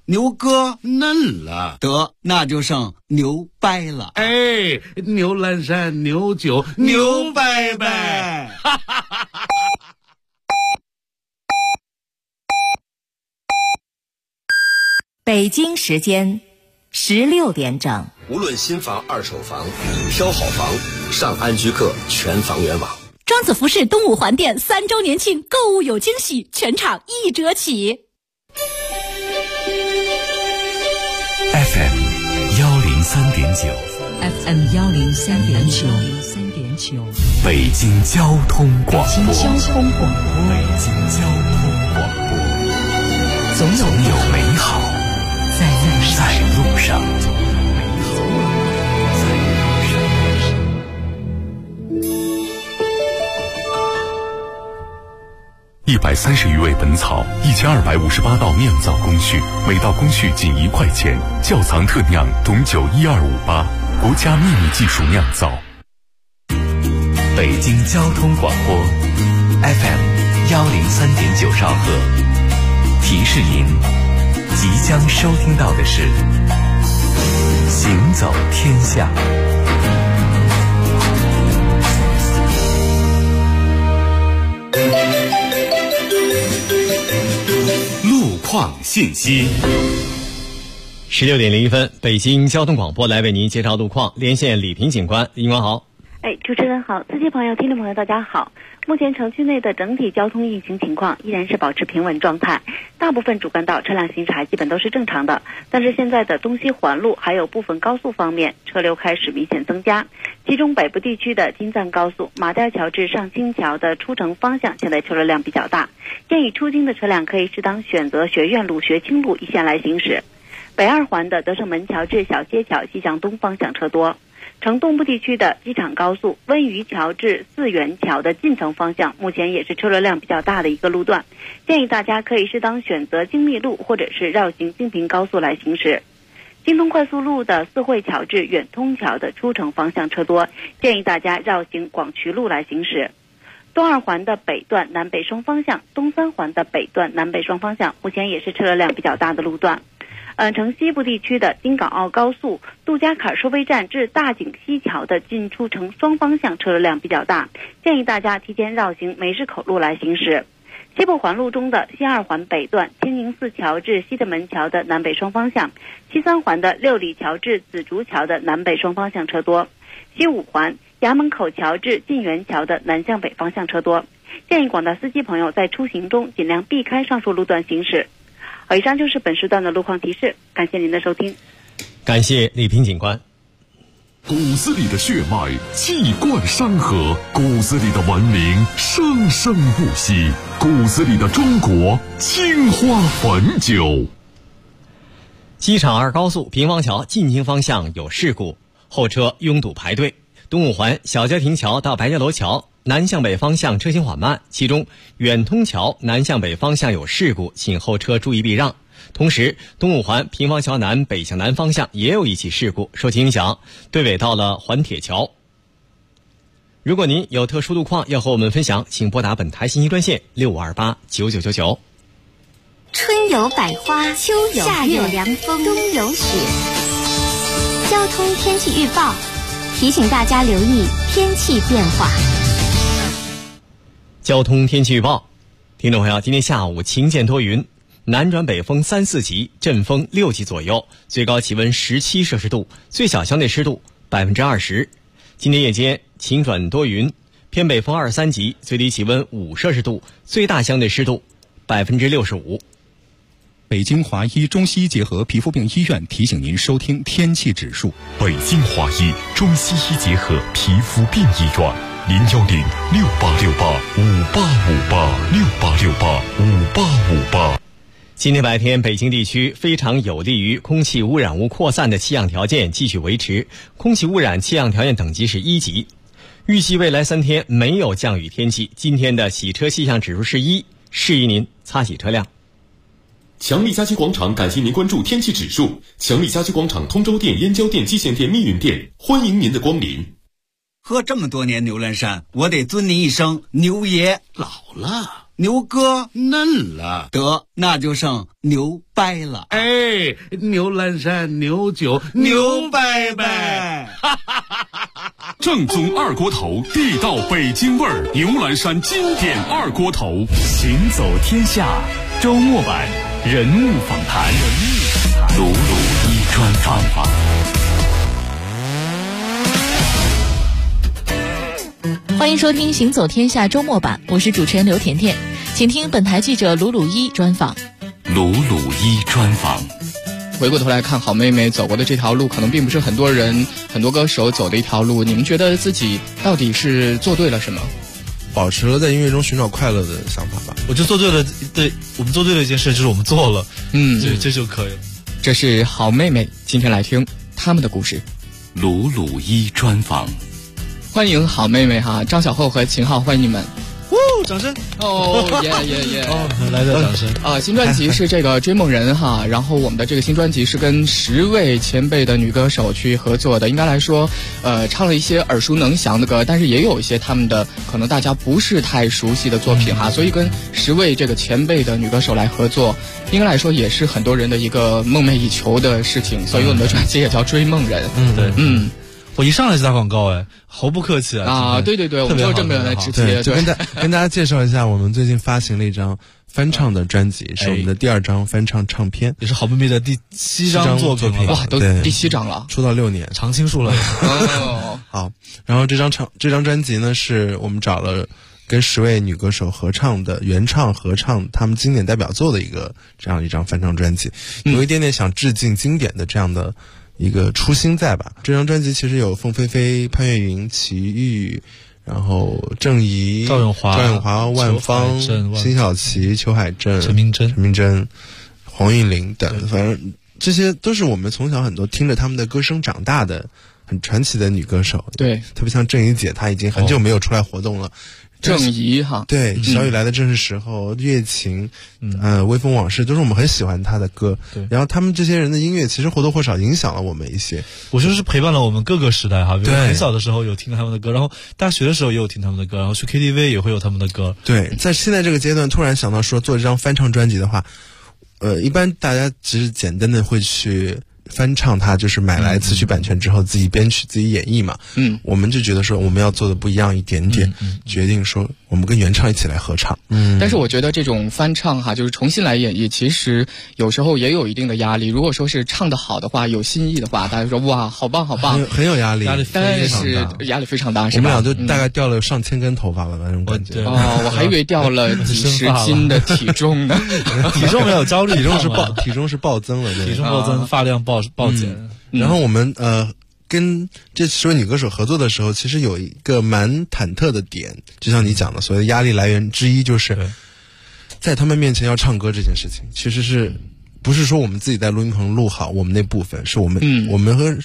牛哥嫩了， 得，那就剩牛掰了。 哎，牛栏山牛酒牛掰掰，哈哈哈哈！ 北京时间16点整。 无论新房、二手房，挑好房，上安居客全房源网。 庄子服饰东五环店3周年庆购物有惊喜，全场1折起。 FM 103.9 FM 103.9 北京交通广播。 北京交通广播，总有美好在路上。 130余味本草，1258道酿造工序，每道工序仅1块钱。窖藏特酿董酒12588，国家秘密技术酿造。北京交通广播 FM 103.9兆赫，提示您即将收听到的是行走天下。 路况信息。 16点01分，北京交通广播来为您介绍路况，连线李平警官。警官好。 主持人好，司机朋友、听众朋友大家好。目前城区内的整体交通运行情况依然是保持平稳状态，大部分主干道车辆行驶还基本都是正常的。但是现在的东西环路还有部分高速方面车流开始明显增加，其中北部地区的京藏高速马甸桥至上清桥的出城方向现在车流量比较大，建议出京的车辆可以适当选择学院路、学清路一线来行驶。北二环的德胜门桥至小街桥西向东方向车多。城东部地区的机场高速温榆桥至四元桥的进城方向目前也是车流量比较大的一个路段，建议大家可以适当选择京密路或者是绕行京平高速来行驶。京通快速路的四惠桥至远通桥的出城方向车多，建议大家绕行广渠路来行驶。东二环的北段南北双方向、东三环的北段南北双方向目前也是车流量比较大的路段。城西部地区的京港澳高速杜家坎收费站至大井西桥的进出城双方向车流量比较大，建议大家提前绕行梅市口路来行驶。西部环路中的西二环北段清宁寺桥至西直门桥的南北双方向，西三环的六里桥至紫竹桥的南北双方向车多，西五环衙门口桥至晋源桥的南向北方向车多，建议广大司机朋友在出行中尽量避开上述路段行驶。以上就是本时段的路况提示，感谢您的收听。 感谢李平警官。 骨子里的血脉气贯山河，骨子里的文明生生不息，骨子里的中国青花汾酒。 机场二高速平房桥进京方向有事故，后车拥堵排队。东五环小家庭桥到白家楼桥南向北方向车行缓慢，其中远通桥南向北方向有事故，请后车注意避让。同时东五环平房桥南北向南方向也有一起事故，受其影响队尾到了环铁桥。如果您有特殊路况要和我们分享，请拨打本台信息专线65289999。 春有百花，秋有夏有凉风，冬有雪。交通天气预报提醒大家留意天气变化。 交通天气预报，听众朋友，今天下午晴间多云，南转北风3、4级，阵风6级左右，最高气温17摄氏度，最小相对湿度20%。今天夜间晴转多云，偏北风2、3级，最低气温5摄氏度，最大相对湿度65%。 北京华医中西医结合皮肤病医院提醒您收听天气指数。 北京华医中西医结合皮肤病医院，0106868585858，686858。 今天白天北京地区非常有利于空气污染物扩散的气象条件继续维持，空气污染气象条件等级是1级。预计未来3天没有降雨天气，今天的洗车气象指数是1，适宜您擦洗车辆。 强力家居广场感谢您关注天气指数。强力家居广场通州店、燕郊店、蓟县店、密云店，欢迎您的光临。 喝这么多年牛栏山，我得尊您一声牛爷。 老了， 牛哥嫩了， 得那就剩牛掰了。 哎，牛栏山，牛酒，牛掰掰。 正宗二锅头，地道北京味儿，牛栏山经典二锅头。 行走天下周末版人物访谈，鲁鲁一专访。 欢迎收听《行走天下》周末版，我是主持人刘甜甜，请听本台记者鲁鲁一专访。 鲁鲁一专访。 回过头来看，好妹妹走过的这条路，可能并不是很多人、很多歌手走的一条路。你们觉得自己到底是做对了什么？ 保持了在音乐中寻找快乐的想法吧。 我就做对了，我们做对了一件事，就是我们做了，这就可以了。 这是好妹妹，今天来听他们的故事。 鲁鲁一专访。 欢迎好妹妹哈，张小厚和秦昊，欢迎你们！ 掌声！ 耶！ 来的掌声！ 新专辑是这个《追梦人》哈，然后我们的这个新专辑是跟10位前辈的女歌手去合作的，应该来说，唱了一些耳熟能详的歌，但是也有一些他们的可能大家不是太熟悉的作品哈，所以跟10位这个前辈的女歌手来合作，应该来说也是很多人的一个梦寐以求的事情，所以我们的专辑也叫《追梦人》。 我一上来就打广告毫不客气啊！对，我们就这么直接。 就跟大家介绍一下，我们最近发行了一张翻唱的专辑，是我们的第2张翻唱唱片， 也是好妹妹的第7张作品哇，都第7张了， 出道6年， 常青树了。 好，然后这张专辑呢，是我们找了跟10位女歌手合唱的原唱合唱他们经典代表作的这样一张翻唱专辑，有一点点想致敬经典的这样的一个初心在吧。这张专辑其实有凤飞飞、潘越云、齐豫，然后郑怡、 赵咏华、 万芳、辛晓琪、裘海正、 陈明真、 黄韵玲等，反正这些都是我们从小很多听着他们的歌声长大的很传奇的女歌手。 对， 特别像郑怡姐，她已经很久没有出来活动了。 郑怡哈， 对，小雨来的正是时候，月琴，微风往事，都是我们很喜欢她的歌。 对， 然后他们这些人的音乐其实或多或少影响了我们一些。 我觉得是陪伴了我们各个时代哈，比如很小的时候有听他们的歌，然后大学的时候也有听他们的歌，然后去 KTV 也会有他们的歌。 对，在现在这个阶段，突然想到说做这张翻唱专辑的话，一般大家只是简单的会去翻唱它，就是买来词曲版权之后自己编曲自己演绎嘛。我们就觉得说我们要做的不一样一点点，决定说我们跟原唱一起来合唱。 但是我觉得这种翻唱哈，就是重新来演绎，其实有时候也有一定的压力。如果说是唱得好的话，有新意的话，大家说哇好棒， 很有压力， 但是压力非常大，是吧？ 我们俩就大概掉了上千根头发了那种感觉。 我还以为掉了几十斤的体重呢。 体重没有焦虑， 体重是暴增了， 体重暴增，发量暴减。 然后我们跟这10位女歌手合作的时候，其实有一个蛮忐忑的点，就像你讲的，所谓的压力来源之一就是在他们面前要唱歌这件事情，其实是不是说我们自己在录音棚录好我们那部分，是我们和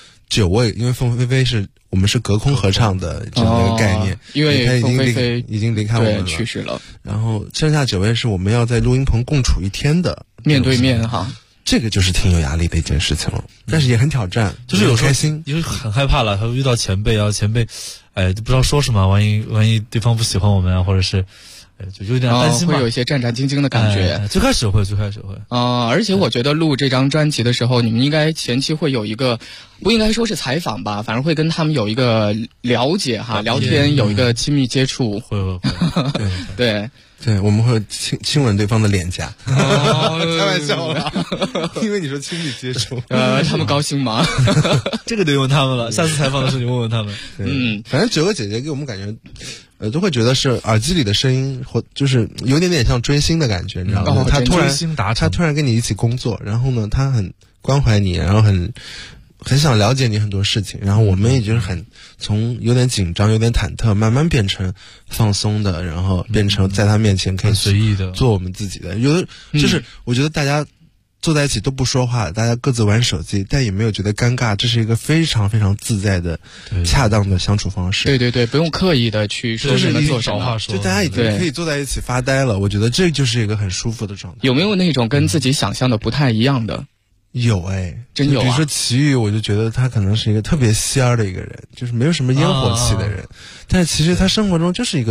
9位，因为凤飞飞我们是隔空合唱的这么一个概念， 因为凤飞飞已经离开我们了， 去世了。 然后剩下9位是我们要在录音棚共处一天的， 面对面哈。 这个就是挺有压力的一件事情了，但是也很挑战， 就是有开心， 因为很害怕了，他遇到前辈，然后前辈，不知道说什么，万一对方不喜欢我们啊，或者是，就有点担心吧， 会有一些战战兢兢的感觉。 最开始会。 而且我觉得录这张专辑的时候，你们应该前期会有一个，不应该说是采访吧，反正会跟他们有一个了解哈，聊天有一个亲密接触。 会。 对，我们会亲吻对方的脸颊。开玩笑啦，因为你说亲密接触， 他们高兴吗？ 这个得问他们了，下次采访的时候你问问他们。 反正9个姐姐给我们感觉，都会觉得是耳机里的声音，或就是有点像追星的感觉，你知道吗？他突然跟你一起工作，然后呢，他很关怀你，然后很想了解你很多事情，然后我们也就是从有点紧张、有点忐忑，慢慢变成放松的，然后变成在他面前可以随意的做我们自己的。有的就是我觉得大家坐在一起都不说话，大家各自玩手机，但也没有觉得尴尬，这是一个非常非常自在的、恰当的相处方式。 对，不用刻意的去说什么做什么， 就大家已经可以坐在一起发呆了。我觉得这就是一个很舒服的状态。 有没有那种跟自己想象的不太一样的？ 有真有啊！ 比如说齐豫，我就觉得他可能是一个特别仙儿的一个人，就是没有什么烟火气的人，但是其实他生活中就是一个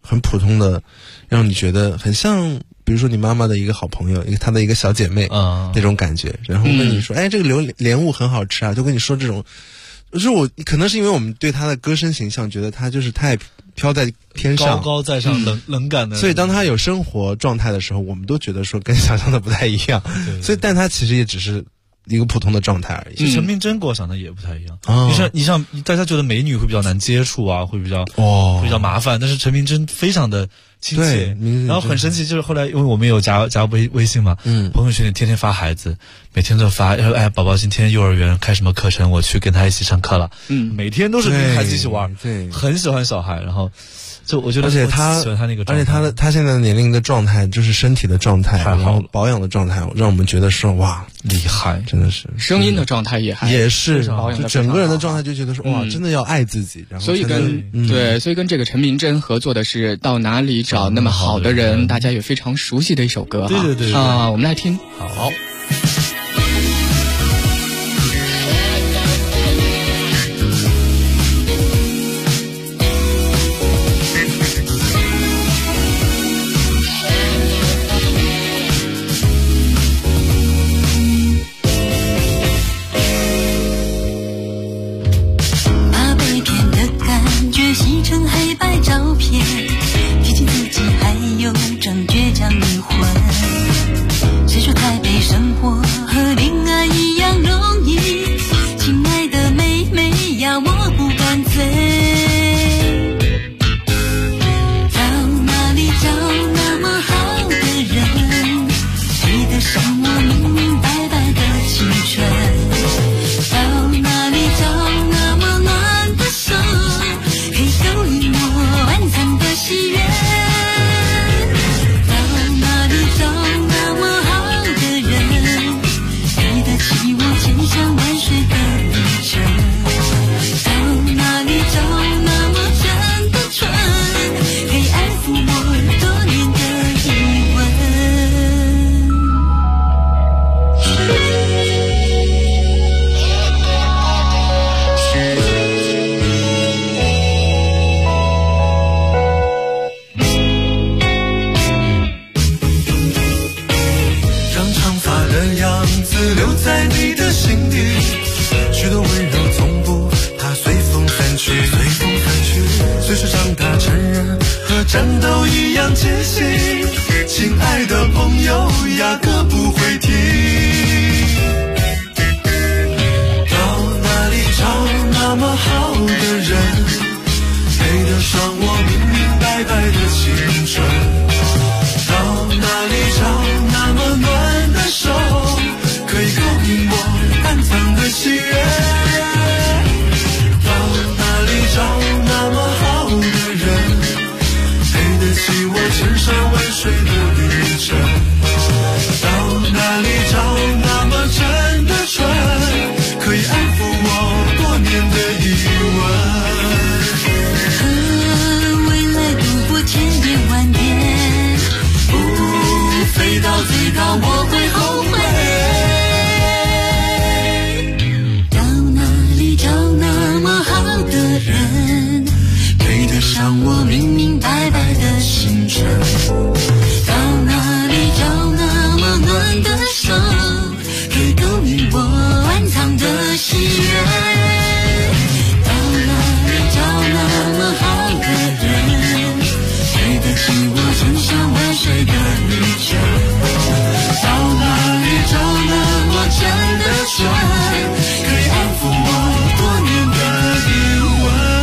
很普通的，让你觉得很像，比如说你妈妈的一个好朋友，她的一个小姐妹那种感觉，然后跟你说，哎，这个榴莲雾很好吃啊，就跟你说这种。就是可能是因为我们对她的歌声形象觉得她就是太飘在天上， 高高在上，冷感的。 所以当她有生活状态的时候，我们都觉得说跟想象的不太一样。所以但她其实也只是一个普通的状态而已。 陈明真跟我想的也不太一样。你像大家觉得美女会比较难接触啊，会比较麻烦，但是陈明真非常的亲切。然后很神奇，就是后来因为我们有加微信嘛，朋友圈里天天发孩子，每天都发，哎，宝宝今天幼儿园开什么课程，我去跟他一起上课了。每天都是跟孩子一起玩，很喜欢小孩。然后就我觉得， 而且他现在的年龄的状态，就是身体的状态，然后保养的状态，让我们觉得说哇厉害， 真的是声音的状态也是就整个人的状态就觉得说哇，真的要爱自己。然后所以跟这个陈明真合作的是到哪里找那么好的人，大家也非常熟悉的一首歌哈。 对啊，我们来听。 好。 洗成黑白照片，提醒自己还有张倔强灵魂。谁说台北生活和恋爱一样容易？亲爱的妹妹呀，我不敢醉。到哪里找那么好的人，配得上我明明白白的青春？到哪里找那么暖的手，可以勾引我暗藏的喜悦？到哪里找那么好的人，配得起我千山万水的旅程？到哪里找那么真的纯，可以安抚我多年的疑问？ 让长发的样子留在你的心底，许多温柔从不怕随风散去，随时长大成人和战斗一样艰辛，亲爱的朋友压根不会停。到哪里找那么好的人，配得上我明明白白的青春？到哪里找那么暖的手，可以勾引我暗藏的喜悦？到哪里找那么好的人，配得起我千山万水的旅程？到哪里找那么真的纯，可以安抚我多年的疑问？ 和未来度过千变万变，不飞到最高我会后悔。到哪里找那么好的人，配得上我明明白白的青春？到哪里找那么暖的手，可以勾引我暗藏的喜悦？到哪里找那么好的人，配得起我千山万水的旅程？到哪里找那么真的纯，可以安抚我多年的疑问？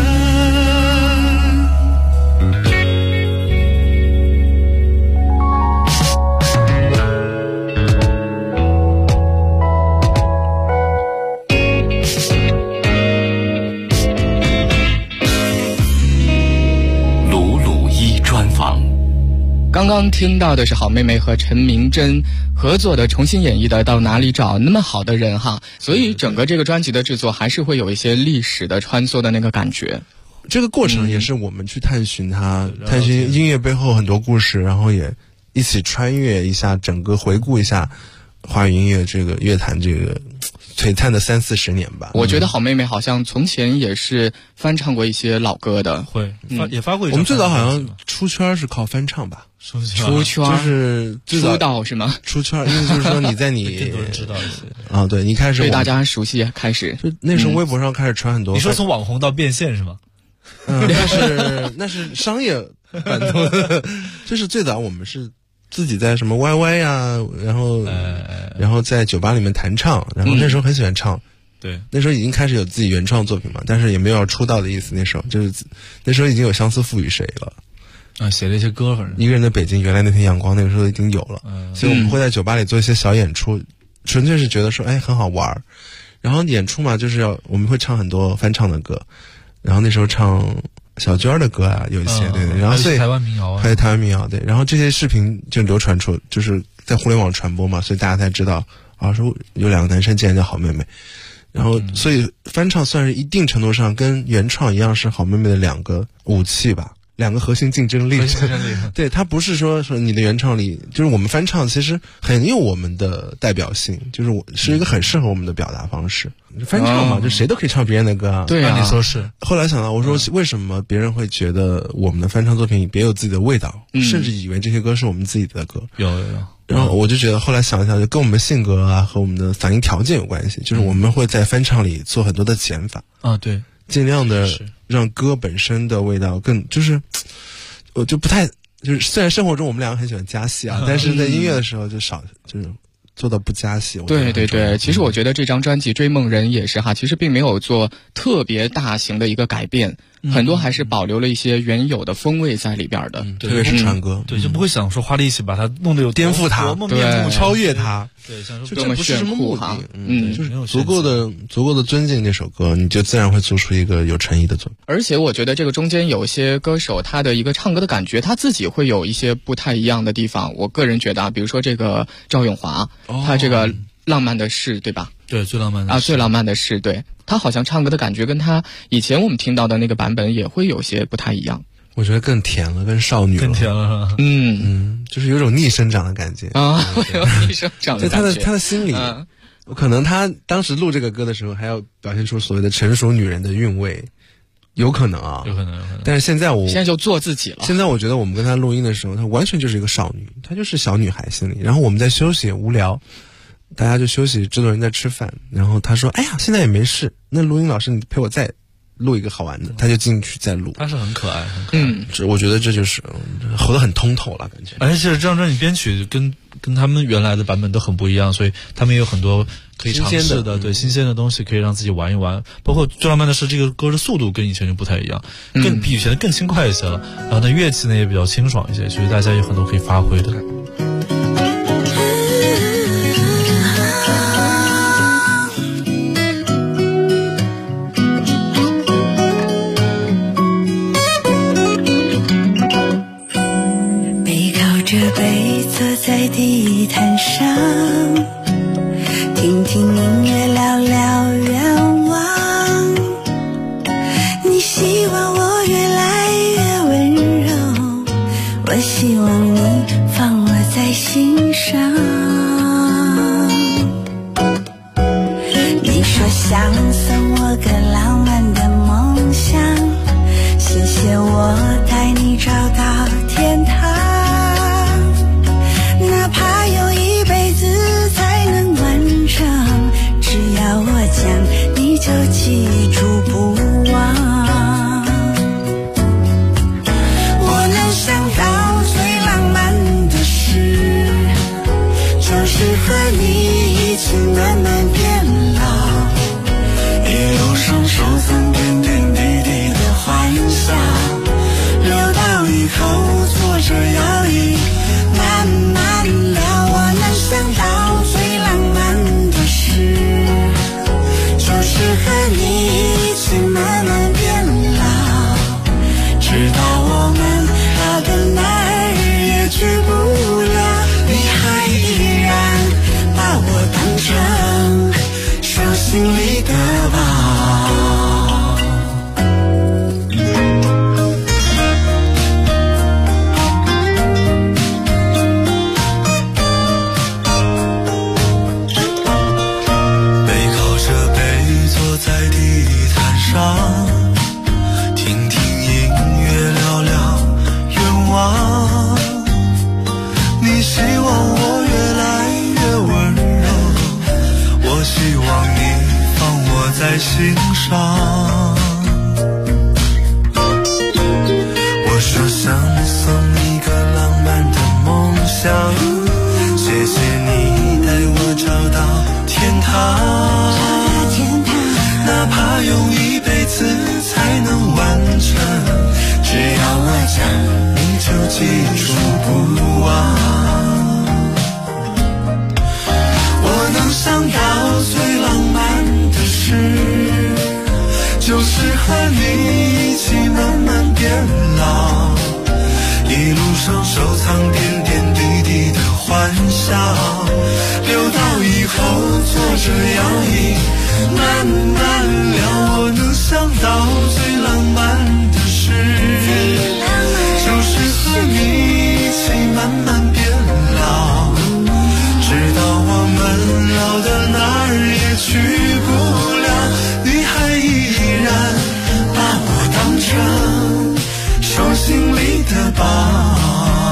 刚刚听到的是好妹妹和陈明真合作的重新演绎的《到哪里找那么好的人》哈，所以整个这个专辑的制作还是会有一些历史的穿梭的那个感觉。 这个过程也是我们去探寻探寻音乐背后很多故事，然后也一起穿越一下整个回顾一下华语音乐这个乐坛这个璀璨的30-40年吧。 我觉得好妹妹好像从前也是翻唱过一些老歌的， 也发过一张。 我们最早好像出圈是靠翻唱吧？ 出圈就是出道是吗？ 出圈，因为就是说你在你更多人知道一些啊，对，你开始对大家熟悉开始， 就那时候微博上开始传很多。 你说从网红到变现是吗？ 那是商业版图，就是最早我们是自己在什么 YY 呀，然后在酒吧里面弹唱，然后那时候很喜欢唱。 对， 那时候已经开始有自己原创作品嘛，但是也没有要出道的意思。那时候已经有相思赋予谁了啊，写了一些歌，反正一个人的北京，原来那天阳光，那个时候已经有了。所以我们会在酒吧里做一些小演出，纯粹是觉得说很好玩。然后演出嘛，就是我们会唱很多翻唱的歌，然后那时候唱小娟的歌啊，有一些对，然后所以台湾民谣啊， 还有台湾民谣对，然后这些视频就流传出，就是在互联网传播嘛，所以大家才知道说有2个男生竟然叫好妹妹。然后，所以翻唱算是一定程度上跟原创一样，是好妹妹的2个武器吧，2个核心竞争力。对，它不是说你的原创力，就是我们翻唱其实很有我们的代表性，就是是一个很适合我们的表达方式。翻唱嘛，就谁都可以唱别人的歌啊。 对啊， 你说是。 后来想到，我说为什么别人会觉得我们的翻唱作品别有自己的味道，甚至以为这些歌是我们自己的歌？ 有。 然后我就觉得，后来想一想，就跟我们性格啊和我们的嗓音条件有关系，就是我们会在翻唱里做很多的减法啊，对， 尽量的让歌本身的味道更，就是我就不太，就是虽然生活中我们2个很喜欢加戏啊，但是在音乐的时候就少，就是做到不加戏。 对，其实我觉得这张专辑《追梦人》也是哈，其实并没有做特别大型的一个改变。很多还是保留了一些原有的风味在里边的， 特别是唱歌， 对，就不会想说花力气把它弄得有颠覆它，超越它， 对，想说这不是什么目的， 就是足够的尊敬这首歌，你就自然会做出一个有诚意的作品。 而且我觉得这个中间有些歌手他的一个唱歌的感觉，他自己会有一些不太一样的地方。我个人觉得比如说这个赵咏华，他这个浪漫的事，对吧？ 对，最浪漫的事最浪漫的事，对，他好像唱歌的感觉跟他以前我们听到的那个版本也会有些不太一样。 我觉得更甜了，更少女了， 更甜了， 就是有种逆生长的感觉啊，会有逆生长的感觉。 在他的心里，可能他当时录这个歌的时候，还要表现出所谓的成熟女人的韵味，有可能啊， 有可能。 但是现在就做自己了。 现在我觉得我们跟他录音的时候，他完全就是一个少女，她就是小女孩心里。然后我们在休息无聊。大家就休息，制作人在吃饭，然后他说：“哎呀，现在也没事，那录音老师你陪我再录一个好玩的。”他就进去再录。 他是很可爱， 我觉得这就是活得很通透了，感觉。 而且这张专辑编曲跟他们原来的版本都很不一样，所以他们也有很多可以尝试的，对新鲜的东西可以让自己玩一玩。包括最浪漫的是这个歌的速度跟以前就不太一样，比以前的更轻快一些了。然后呢，乐器呢也比较清爽一些，所以大家有很多可以发挥的。 在地毯上，听听音乐，聊聊愿望。你希望我越来越温柔，我希望你放我在心上。你说想送我个浪漫的梦想，谢谢我带你找到天堂。你就记住不忘。我能想到最浪漫的事，就是和你一起慢慢变老，一路上收藏点点滴滴的欢笑，留到以后希望你放我在心上。我说想送一个浪漫的梦想，谢谢你带我找到天堂，哪怕用一辈子才能完成，只要我讲你就记住不忘。我能想到最浪漫的事，就是和你一起慢慢变老，一路上收藏点点滴滴的欢笑，留到以后坐着摇椅慢慢聊。我能想到最浪漫的事，就是和你一起慢慢变老，直到我们老的哪儿也去不了，你还依然把我当成手心里的宝。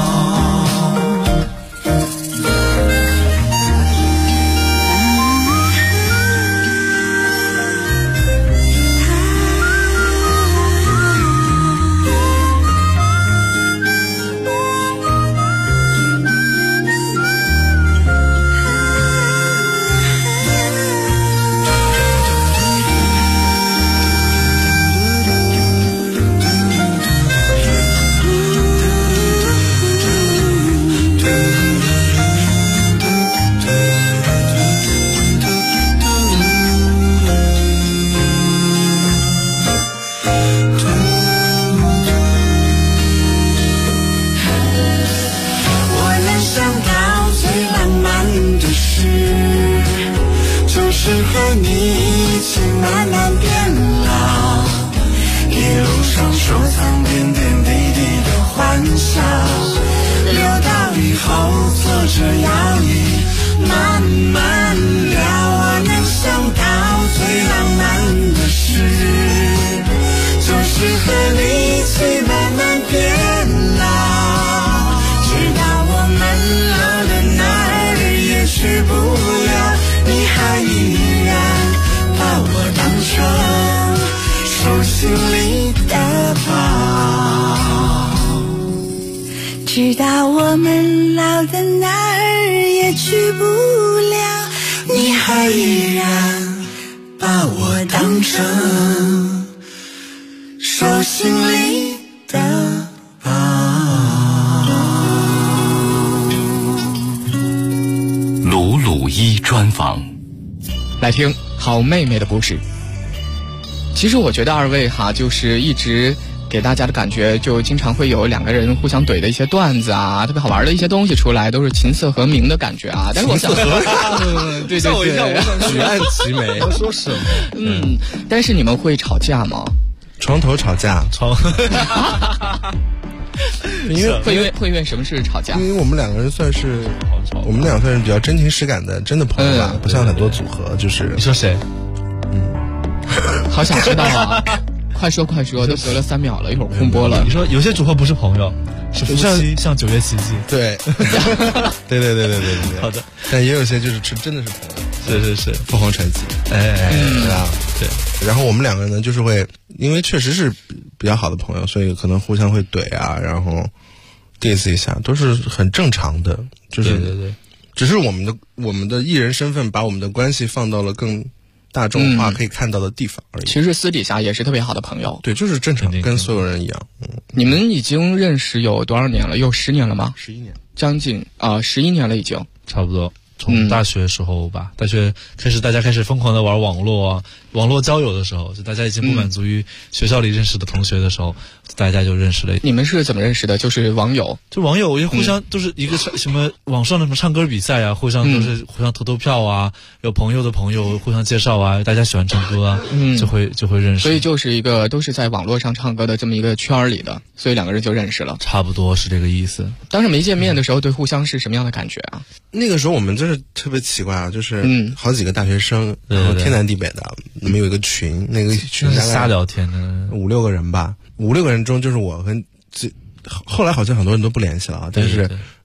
直到我们老的哪儿也去不了，你还依然把我当成手心里的宝。 鲁鲁一专访， 来听好妹妹的故事。其实我觉得二位就是一直给大家的感觉，就经常会有两个人互相怼的一些段子啊，特别好玩的一些东西出来，都是琴瑟和鸣的感觉啊。但是我想，对， 吓我一跳，我举案齐眉。 我说什么？ 但是你们会吵架吗？ 床头吵架， 因为什么事吵架？ 因为我们两个人算是比较真情实感的真的朋友吧，不像很多组合就是。 你说谁？ 好想知道啊！快说，都隔了3秒了，一会儿空播了。 你说有些组合不是朋友，是夫妻，像9月奇迹。 对，对。 好的， 但也有些就是真的是朋友， 是凤凰传奇，对啊，对。然后我们两个人呢，就是会因为确实是比较好的朋友，所以可能互相会怼啊，然后 diss 一下，都是很正常的。就是对， 只是我们的艺人身份把我们的关系放到了更大众化可以看到的地方而已。 其实私底下也是特别好的朋友。 对，就是正常，跟所有人一样。 你们已经认识有多少年了？有10年了吗 ？11年， 将近11年了，已经差不多。从大学时候吧，大学开始大家开始疯狂的玩网络啊，网络交友的时候，就大家已经不满足于学校里认识的同学的时候，大家就认识了。 你们是怎么认识的？就是网友， 因为互相都是一个什么网上的什么唱歌比赛啊，互相都是互相投票啊，有朋友的朋友互相介绍啊，大家喜欢唱歌啊，就会认识。 所以就是一个都是在网络上唱歌的这么一个圈里的，所以两个人就认识了。 差不多是这个意思。 当时没见面的时候，对互相是什么样的感觉啊？ 那个时候我们真是特别奇怪啊，就是好几个大学生，然后天南地北的，我们有一个群，那个群大概瞎聊天的 5-6个人吧，5-6个人中就是我跟后来好像很多人都不联系了啊，但是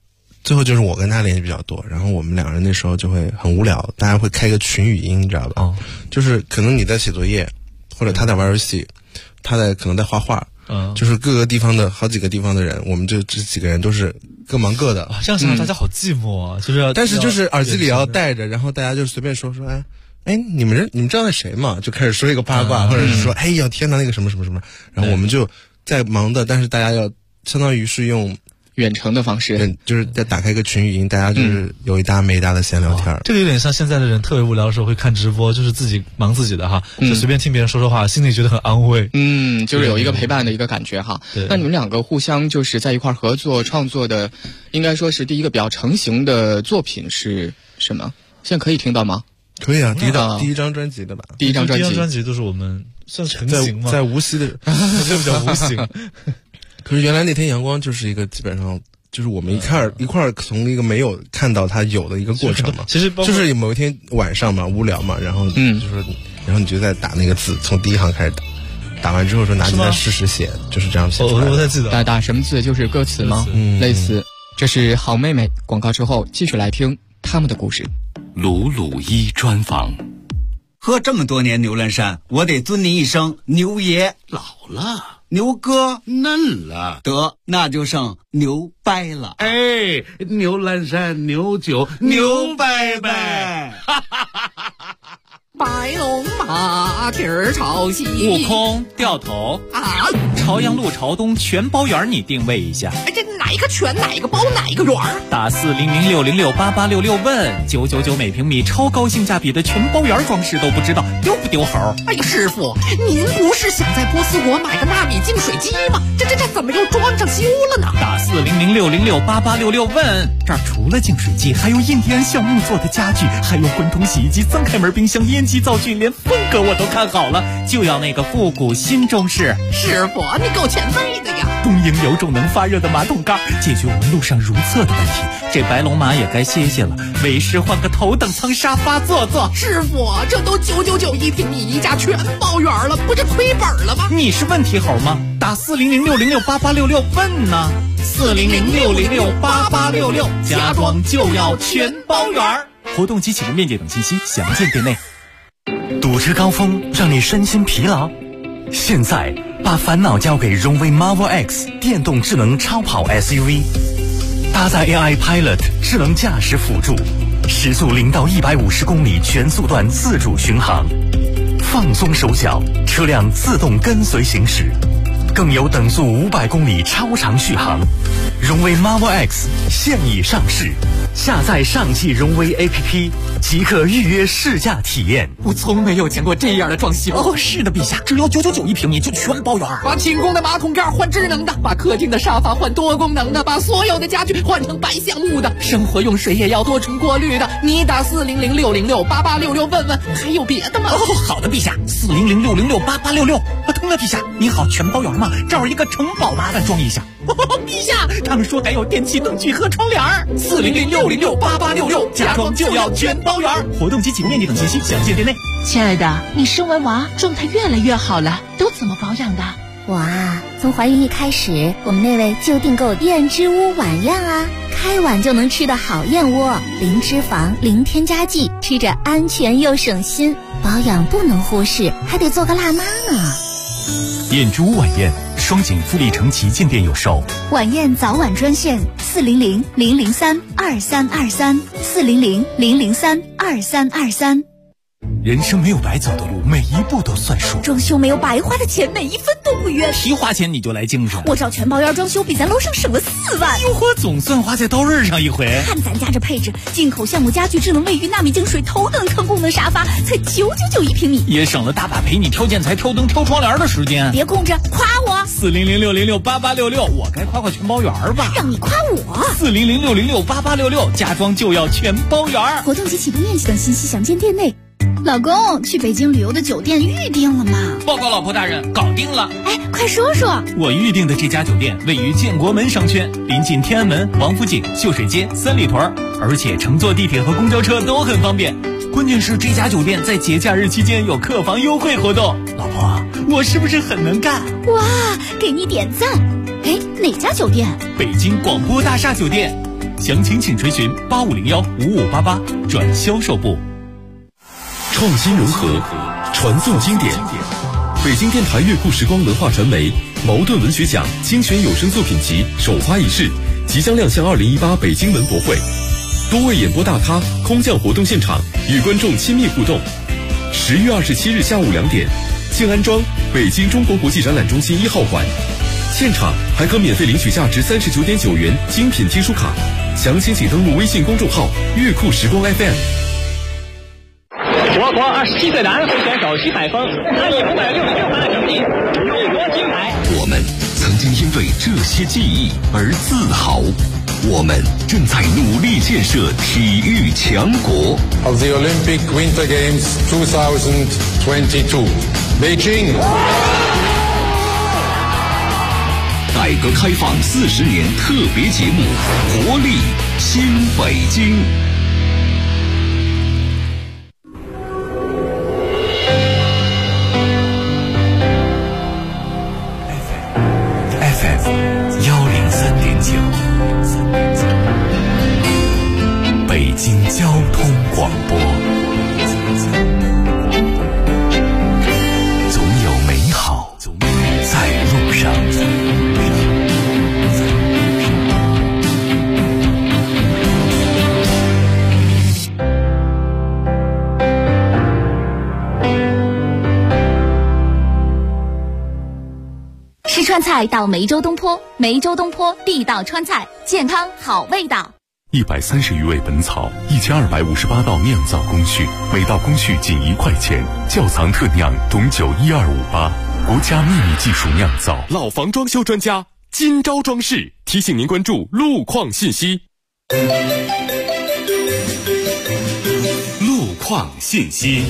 最后就是我跟他联系比较多，然后我们两个人那时候就会很无聊，大家会开个群语音，你知道吧？就是可能你在写作业，或者他在玩游戏，他可能在画画，就是各个地方的好几个地方的人，我们这几个人都是各忙各的。 这样想大家好寂寞啊， 但是就是耳机里要带着，然后大家就随便说，哎，你们知道那谁吗？就开始说一个八卦，或者是说，哎呀天哪，那个什么什么什么，然后我们就在忙的，但是大家要相当于是用远程的方式， 就是再打开一个群语音，大家就是有一搭没一搭的闲聊天。 这个有点像现在的人特别无聊的时候会看直播，就是自己忙自己的哈，就随便听别人说说话，心里觉得很安慰。 就是有一个陪伴的一个感觉哈。那你们两个互相就是在一块合作创作的，应该说是第一个比较成型的作品是什么？现在可以听到吗？ 可以啊，第一张专辑的吧？ 第一张专辑都是我们算成型吗？ 在无锡的， 就比较无形。 可是原来那天阳光就是一个基本上就是我们一块儿从一个没有看到它有的一个过程嘛。 其实就是某一天晚上嘛，无聊嘛，然后然后你就在打那个字，从第一行开始打完之后说拿起来试试写，就是这样写出来的。 我才记得打什么字就是歌词吗？类似。这是好妹妹广告之后继续来听他们的故事。 鲁鲁一专访。 喝这么多年牛栏山，我得尊您一声牛爷。 老了， 牛哥嫩了， 得那就剩牛掰了。 哎，牛栏山牛酒牛掰掰， 白龙马蹄儿朝西， 悟空掉头啊！ 朝阳路朝东全包圆，你定位一下。 哎，这哪一个全哪一个包哪一个圆？ 打4006068866问999每平米，超高性价比的全包圆装饰都不知道丢不丢猴？ 哎呀，师傅，您不是想在波斯国买个纳米净水机吗？这怎么又装上修了呢？ 打4006068866问，这儿除了净水机，还有印第安橡木做的家具，还有滚筒洗衣机、3开门冰箱、烟机灶具，连风格我都看好了，就要那个复古新中式。 师傅，你够前卫的呀！ 东营有种能发热的马桶盖，解决我们路上如厕的问题。这白龙马也该歇歇了，为师换个头等舱沙发坐坐。 师傅，这都999一平米，一家全包圆了，不是亏本了吗？ 你是问题猴吗？打4006068866问呢。4006068866，家装就要全包圆。活动及启动链接等信息详见店内。 堵车高峰让你身心疲劳，现在把烦恼交给荣威 Marvel X 电动智能超跑 SUV， 搭载 AI Pilot 智能驾驶辅助，时速0到150公里全速段自主巡航，放松手脚，车辆自动跟随行驶，更有等速500公里超长续航。荣威 Marvel X 现已上市，下载上汽荣威 APP 即可预约试驾体验。 我从没有见过这样的装修。 哦，是的，陛下，只要999一平米就全包圆。 把清宫的马桶盖换智能的，把客厅的沙发换多功能的，把所有的家具换成白橡木的，生活用水也要多重过滤的。你打4006068866问问，还有别的吗？ 哦，好的，陛下，4006068866。通了，陛下，你好，全包圆吗？这儿一个城堡，麻烦装一下。陛下，他们说还有电器灯具和窗帘。4006068866，家装就要全包圆。活动及启动链接等信息详见店内。 亲爱的，你生完娃状态越来越好了，都怎么保养的？ 我啊，从怀孕一开始，我们那位就订购燕之屋晚宴啊，开碗就能吃的好燕窝，零脂肪，零添加剂，吃着安全又省心。保养不能忽视，还得做个辣妈呢。 燕之屋晚宴，双井富力城旗舰店有售。 晚宴早晚专线400-003-2323，400-003-2323。 人生没有白走的路，每一步都算数。 装修没有白花的钱，每一分都不冤。 提花钱你就来精神， 我找全包圆装修，比咱楼上省了4万。 哟呵，总算花在刀刃上一回。 看咱家这配置，进口橡木家具、智能卫浴、纳米净水、头等舱功能沙发，才999一平米， 也省了大把陪你挑建材、挑灯、挑窗帘的时间。 别空着，夸我。 4006068866，我该夸夸全包圆吧？ 让你夸我。 4006068866，家装就要全包圆。 活动及启动链接等信息详见店内。老公，去北京旅游的酒店预定了吗？ 报告老婆大人，搞定了。 哎，快说说。 我预定的这家酒店位于建国门商圈，临近天安门、王府井、秀水街、三里屯，而且乘坐地铁和公交车都很方便。关键是这家酒店在节假日期间有客房优惠活动。老婆，我是不是很能干？ 哇，给你点赞。哎，哪家酒店？ 北京广播大厦酒店。 详情请垂询85015588转销售部。 创新融合，传颂经典。北京电台乐库时光文化传媒茅盾文学奖精选有声作品集首发仪式即将亮相2018北京文博会，多位演播大咖空降活动现场，与观众亲密互动。10月27日下午2点，静安庄北京中国国际展览中心1号馆，现场还可免费领取价值39.9元精品听书卡。详情请登录微信公众号乐库时光 FM。 我国27岁男会选手徐海峰，他以566分的成绩入国金牌。 我们曾经因为这些记忆而自豪，我们正在努力建设体育强国。 Of the Olympic Winter Games 2022, Beijing。 改革开放40年特别节目，活力新北京。FM 103.9，北京交通广播。总有美好在路上。 吃川菜到梅州东坡，梅州东坡地道川菜，健康好味道。 130余味本草，1258道酿造工序，每道工序仅1块钱。窖藏特酿董酒12588，国家秘密技术酿造。 老房装修专家金招装饰提醒您关注路况信息。路况信息。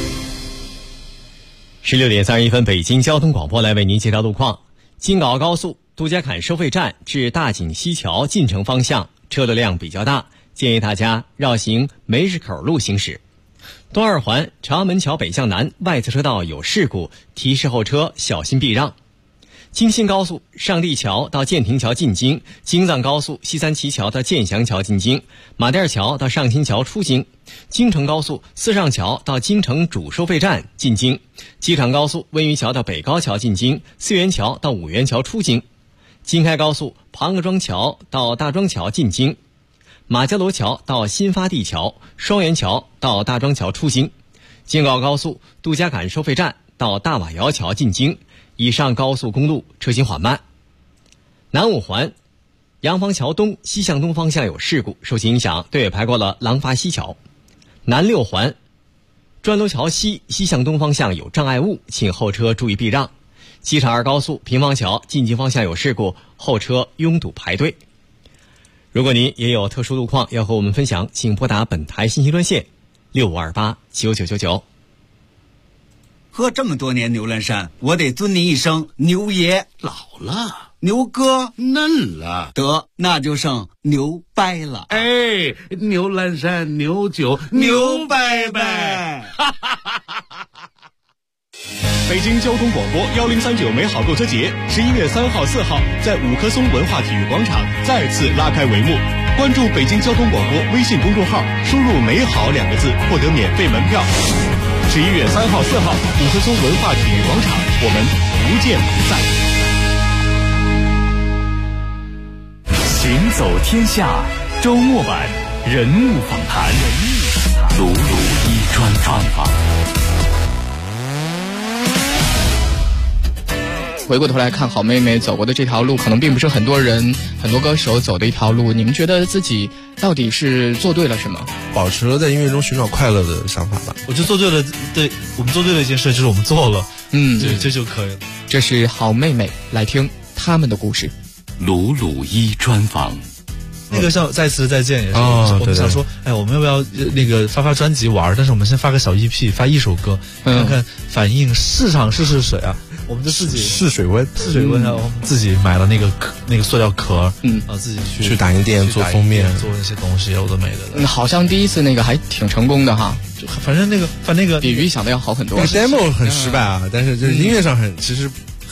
16点31分，北京交通广播来为您介绍路况。京港澳高速杜家坎收费站至大井西桥进城方向车流量比较大，建议大家绕行梅市口路行驶。东二环长安门桥北向南外侧车道有事故，提示后车小心避让。京新高速上地桥到建亭桥进京，京藏高速西三旗桥到建祥桥进京，马甸桥到上新桥出京，京承高速四上桥到京承主收费站进京，机场高速温榆桥到北高桥进京，四元桥到五元桥出京，京开高速庞各庄桥到大庄桥进京，马家罗桥到新发地桥，双元桥到大庄桥出京，京港澳高速杜家坎收费站到大瓦窑桥进京。以上高速公路车行缓慢。南五环洋房桥东西向东方向有事故，受其影响，队尾排过了廊坊西桥。南六环砖楼桥西西向东方向有障碍物，请后车注意避让。机场二高速平房桥进京方向有事故，后车拥堵排队。如果您也有特殊路况要和我们分享，请拨打本台信息专线65289999。 喝这么多年牛栏山，我得尊您一声牛爷。 老了， 牛哥嫩了， 得那就剩牛掰了。 哎，牛栏山牛酒牛掰掰。 北京交通广播1039美好购车节11月3号、4号在五棵松文化体育广场再次拉开帷幕。关注北京交通广播微信公众号，输入美好2个字获得免费门票。11月3号、4号五棵松文化体育广场，我们不见不散。 行走天下周末版人物访谈，鲁鲁一专访。 回过头来看好妹妹走过的这条路，可能并不是很多人很多歌手走的一条路，你们觉得自己到底是做对了什么？ 保持了在音乐中寻找快乐的想法吧。 我就做对了，对，我们做对了一件事，就是我们做了，这就可以了。 这是好妹妹，来听他们的故事。 鲁鲁一专访。 那个像再次再见也是，我们想说，哎，我们要不要那个发专辑玩？但是我们先发个小 EP， 发一首歌，看看反应，试水啊。我们就自己试水温， 然后我们自己买了那个塑料壳，然后自己去打印店做封面， 做那些东西，有的没的。 好像第一次那个还挺成功的哈， 反正那个比预想的要好很多。 那个 demo 很失败啊，但是就是音乐上其实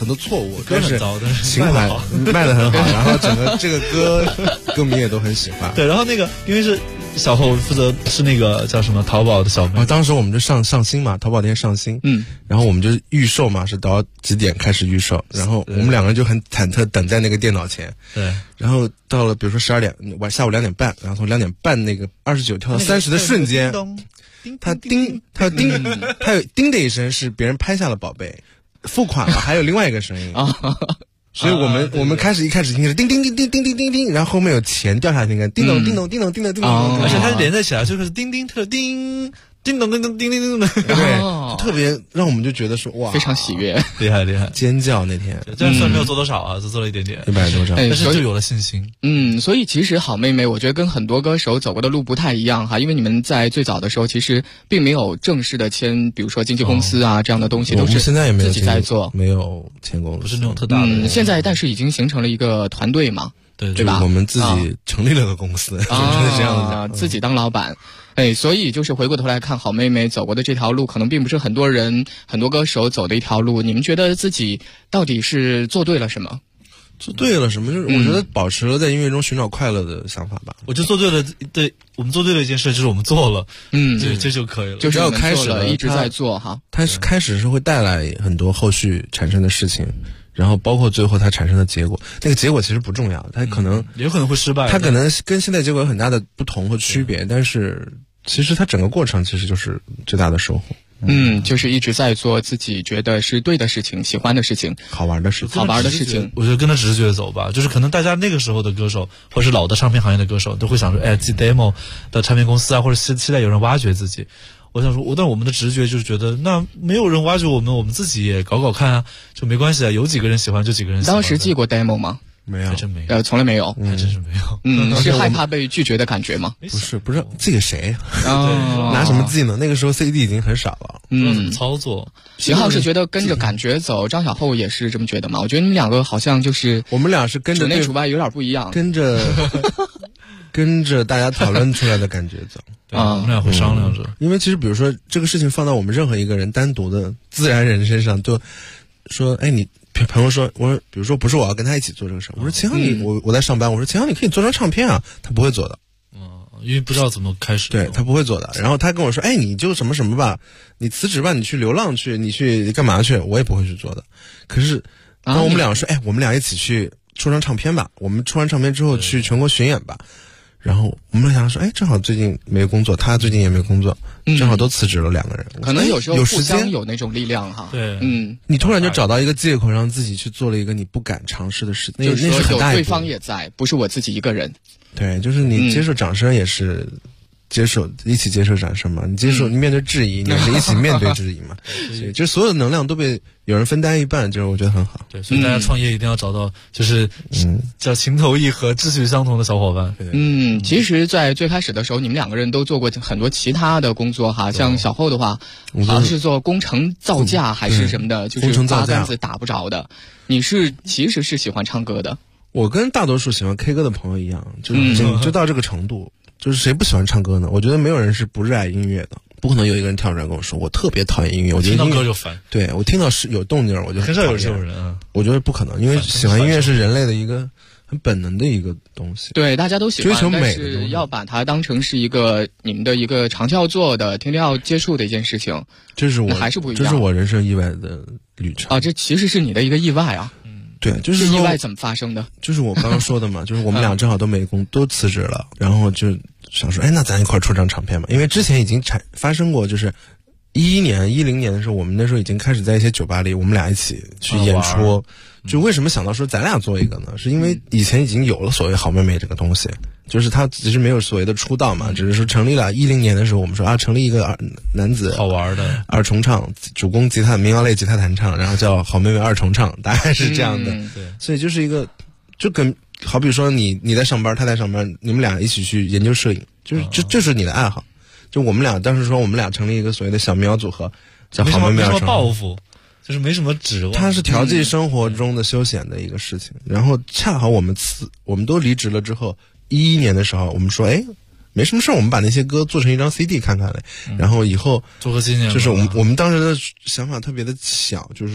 很多错误， 歌很糟，但是情怀卖得很好，然后整个这个歌迷也都很喜欢。 对，然后那个因为是小后负责是那个叫什么淘宝的小妹， 当时我们就上新嘛，淘宝店上新，然后我们就预售嘛，是到几点开始预售，然后我们两个人就很忐忑等在那个电脑前， 对， 然后到了比如说12点，下午2点半，然后从2点半那个29跳到30的瞬间，他有叮的一声，是别人拍下了宝贝，付款了，还有另外一个声音啊。所以我们一开始听是叮叮叮叮叮叮叮叮，然后后面有钱掉下去，那个叮咚叮咚叮咚叮咚叮咚， 而且它是连在起来，就是叮叮特叮。叮咚叮咚叮叮叮的， 对，特别让我们就觉得说哇， 非常喜悦， 厉害， 尖叫那天。 虽然没有做多少啊，只做了一点点 ，100多张， 但是就有了信心。 所以其实好妹妹，我觉得跟很多歌手走过的路不太一样哈，因为你们在最早的时候其实并没有正式的签，比如说经纪公司啊这样的东西，都是现在也没有自己在做， 没有签公司， 不是那种特大的。 现在但是已经形成了一个团队嘛， 对吧？ 我们自己成立了个公司，是这样子， 自己当老板。所以就是回过头来看好妹妹走过的这条路，可能并不是很多歌手走的一条路。你们觉得自己到底是做对了什么？ 做对了什么？就是我觉得保持了在音乐中寻找快乐的想法吧。 我就做对了，对，我们做对了一件事，就是我们做了，对，这就可以了。 就是要开始了，一直在做哈。 它是开始是会带来很多后续产生的事情。然后包括最后它产生的结果，那个结果其实不重要，它可能也可能会失败， 它可能跟现在结果有很大的不同和区别，但是其实它整个过程其实就是最大的收获。 就是一直在做自己觉得是对的事情、喜欢的事情、 好玩的事情。 我觉得跟着直觉走吧，就是可能大家那个时候的歌手，或者是老的唱片行业的歌手，都会想说，自己 demo 的唱片公司啊，或者期待有人挖掘自己。我想说，但我们的直觉就是觉得，那没有人挖掘我们自己也搞搞看啊，就没关系啊。有几个人喜欢就几个人喜欢。 当时寄过 demo 吗？ 没有， 还真没有。 从来没有， 还真是没有。 是害怕被拒绝的感觉吗？ 不是寄给谁？拿什么寄呢？那个时候 CD 已经很少了， 不知道怎么操作。 秦昊是觉得跟着感觉走，张小厚也是这么觉得吗？我觉得你们两个好像就是我们俩是跟着主内主外有点不一样， 跟着大家讨论出来的感觉走。 我们俩会商量着。 因为其实比如说这个事情放到我们任何一个人单独的自然人身上，就说你朋友说，我说比如说不是我要跟他一起做这个事，我说秦昊我在上班，我说秦昊你可以做张唱片啊，他不会做的。 因为不知道怎么开始， 对他不会做的。然后他跟我说，你就什么什么吧，你辞职吧，你去流浪去，你去干嘛去？我也不会去做的。可是当我们俩说，我们俩一起去出张唱片吧，我们出完唱片之后去全国巡演吧。然后我们想说，正好最近没工作，他最近也没工作，正好都辞职了2个人。 可能有时候有时间有那种力量哈。 对， 你突然就找到一个借口，让自己去做了一个你不敢尝试的事， 就是说很大一步。 有对方也在，不是我自己一个人。 对，就是你接受掌声也是一起接受掌声嘛，你面对质疑，你也是一起面对质疑嘛。就所有的能量都被有人分担一半，就是我觉得很好。 对，所以大家创业一定要找到就是叫情投意合、志趣相同的小伙伴。 其实在最开始的时候，你们2个人都做过很多其他的工作哈，像小厚的话，好像是做工程造价还是什么的，就是八竿子打不着的。你其实是喜欢唱歌的。 我跟大多数喜欢 K 歌的朋友一样，就到这个程度，就是谁不喜欢唱歌呢？我觉得没有人是不热爱音乐的，不可能有一个人跳出来跟我说我特别讨厌音乐，我觉得听到歌就烦。 对，我听到是有动静我就很少有这种人啊。 我觉得不可能，因为喜欢音乐是人类的一个很本能的一个东西。 对，大家都喜欢追求美的， 但是要把它当成是一个你们的一个长期要做的、天天要接触的一件事情。 这是我还是不一样。 这是我人生意外的旅程啊！这其实是你的一个意外啊。 对，就是意外怎么发生的？ 就是我刚刚说的嘛，就是我们俩正好都都辞职了，然后就想说，那咱一块出张唱片嘛。因为之前已经发生过，就是2011年、2010年的时候，我们那时候已经开始在一些酒吧里，我们俩一起去演出。就为什么想到说咱俩做一个呢？是因为以前已经有了所谓好妹妹这个东西，就是他只是没有所谓的出道嘛，只是说成立了。2010年的时候，我们说成立一个男子好玩的二重唱，主攻吉他民谣类吉他弹唱，然后叫好妹妹二重唱，大概是这样的。 对， 所以就是一个，就跟好比说你在上班，他在上班，你们俩一起去研究摄影，就是这是你的爱好。就我们俩当时说，我们俩成立一个所谓的小民谣组合，叫好妹妹二重唱。 没什么抱负。就是没什么指望， 它是调剂生活中的休闲的一个事情。然后恰好我们都离职了之后，2011年的时候，我们说，没什么事，我们把那些歌做成一张 CD 看看嘞。然后以后做个纪念， 就是我们当时的想法特别的小，就是说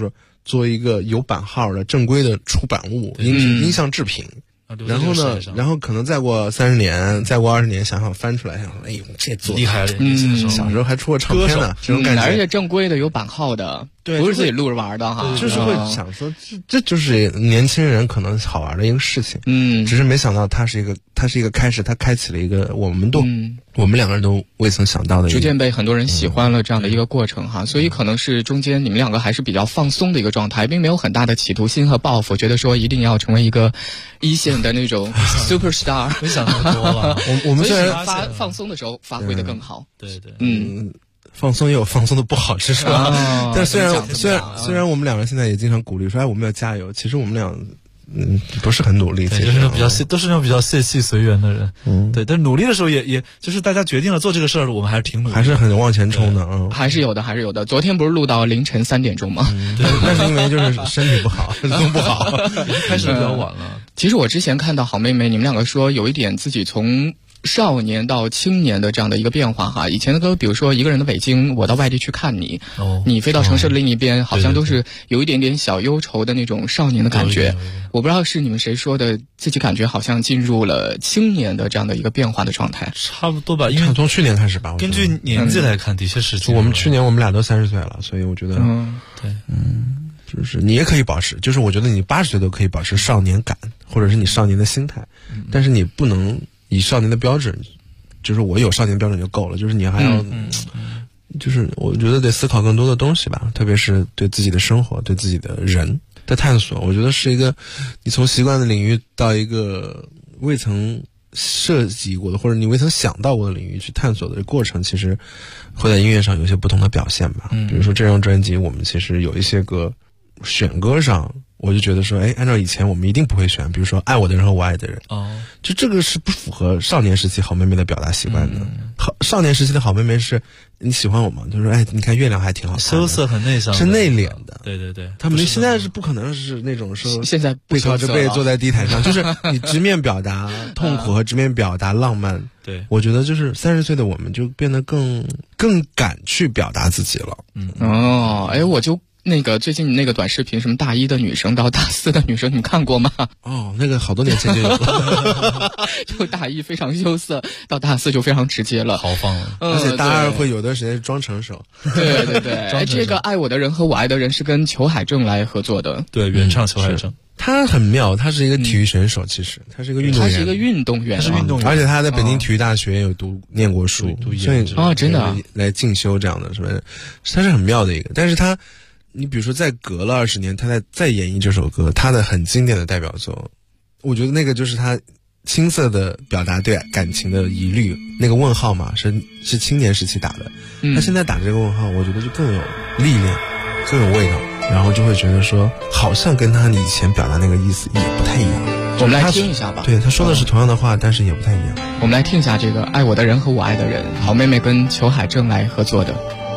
做一个有版号的正规的出版物，音像制品。然后呢？然后可能再过30年，再过20年，想想翻出来，想哎呦，这做厉害了！ 小时候还出过唱片呢，这种感觉。 而且正规的有版号的， 对， 不是自己录着玩的哈。 就是会想说，这就是年轻人可能好玩的一个事情。只是没想到它是一个开始，它开启了一个我们两个人都未曾想到的， 逐渐被很多人喜欢了这样的一个过程哈。所以可能是中间你们两个还是比较放松的一个状态，并没有很大的企图心和抱负，觉得说一定要成为一个一线的那种 super star。 没想那么多了。 我们虽然放松的时候发挥的更好。 对对， 放松也有放松的不好之处。但虽然我们两个现在也经常鼓励说，哎，我们要加油。其实我们俩。不是很努力， 对，就是都是那种比较泄气随缘的人，对。但努力的时候也就是大家决定了做这个事儿，我们还是挺努力， 还是很往前冲的， 还是有的。昨天不是录到凌晨3点钟吗？ 那是因为就是身体不好，弄不好， 开始比较晚了。 其实我之前看到好妹妹你们两个说有一点自己从少年到青年的这样的一个变化哈。以前的歌，比如说一个人的北京，我到外地去看你，你飞到城市的另一边，好像都是有一点点小忧愁的那种少年的感觉。我不知道是你们谁说的，自己感觉好像进入了青年的这样的一个变化的状态。 差不多吧，因为从去年开始吧， 根据年纪来看，的确是。 我们去年我们俩都30岁了，所以我觉得， 对， 就是你也可以保持，就是我觉得你80岁都可以保持少年感，或者是你少年的心态，但是你不能以少年的标准，就是我有少年标准就够了，就是你还要，就是我觉得得思考更多的东西吧，特别是对自己的生活、对自己的人的探索。我觉得是一个你从习惯的领域到一个未曾设计过的或者你未曾想到过的领域去探索的过程，其实会在音乐上有些不同的表现吧。比如说这张专辑，我们其实有一些歌选歌上，我就觉得说，哎，按照以前我们一定不会选，比如说《爱我的人和我爱的人》，就这个是不符合少年时期好妹妹的表达习惯的。少年时期的好妹妹是你喜欢我吗？就说，哎，你看月亮还挺好看的， 羞涩很内向， 是内敛的。 对对对， 他们现在是不可能是那种说现在背靠着背坐在地毯上，就是你直面表达痛苦和直面表达浪漫。 对， 我觉得就是30岁的我们就变得更敢去表达自己了。 我就。那个最近那个短视频，什么大1的女生到大4的女生，你们看过吗？ 那个好多年前就有了。 就大1非常羞涩，到大4就非常直接了， 豪放了。 而且大2会有段时间装成熟。 对。这个《爱我的人和我爱的人》是跟裘海正来合作的， 对，原唱裘海正。 他很妙，他是一个体育选手，其实他是一个运动员， 他是一个运动员， 而且他在北京体育大学有念过书，所以真的来进修这样的，是不是？他是很妙的一个，但是他。你比如说，再隔了20年，他再演绎这首歌，他的很经典的代表作，我觉得那个就是他青涩的表达对感情的疑虑，那个问号嘛，是青年时期打的。他现在打这个问号，我觉得就更有历练，更有味道，然后就会觉得说，好像跟他以前表达那个意思也不太一样。 我们来听一下吧。 对，他说的是同样的话，但是也不太一样。 我们来听一下这个《爱我的人和我爱的人》，好妹妹跟裘海正来合作的。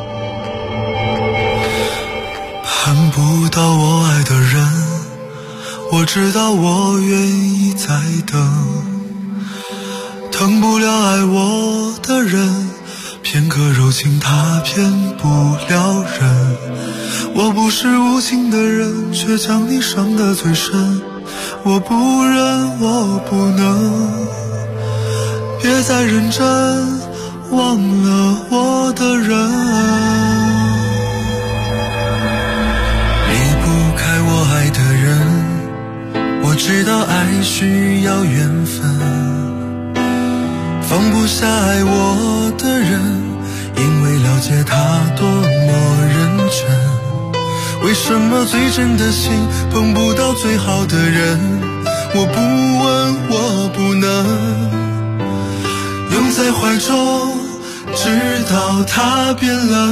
看不到我爱的人，我知道我愿意再等，疼不了爱我的人，片刻柔情他骗不了人。我不是无情的人，却将你伤得最深，我不忍，我不能，别再认真忘了我的人。我爱的人，我知道爱需要缘分，放不下爱我的人，因为了解他多么认真。为什么最真的心碰不到最好的人？我不问，我不能拥在怀中，直到他变冷。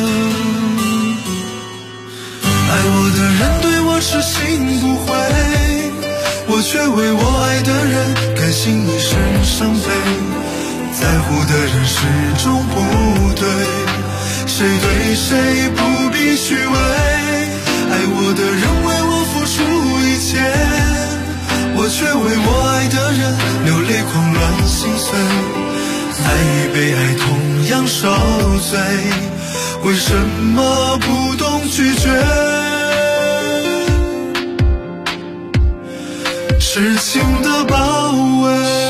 爱我的人对我痴心不悔，我却为我爱的人甘心一生伤悲。在乎的人始终不对，谁对谁不必虚伪。爱我的人为我付出一切，我却为我爱的人流泪狂乱心碎。爱与被爱同样受罪，为什么不懂拒绝？ 痴情的包围。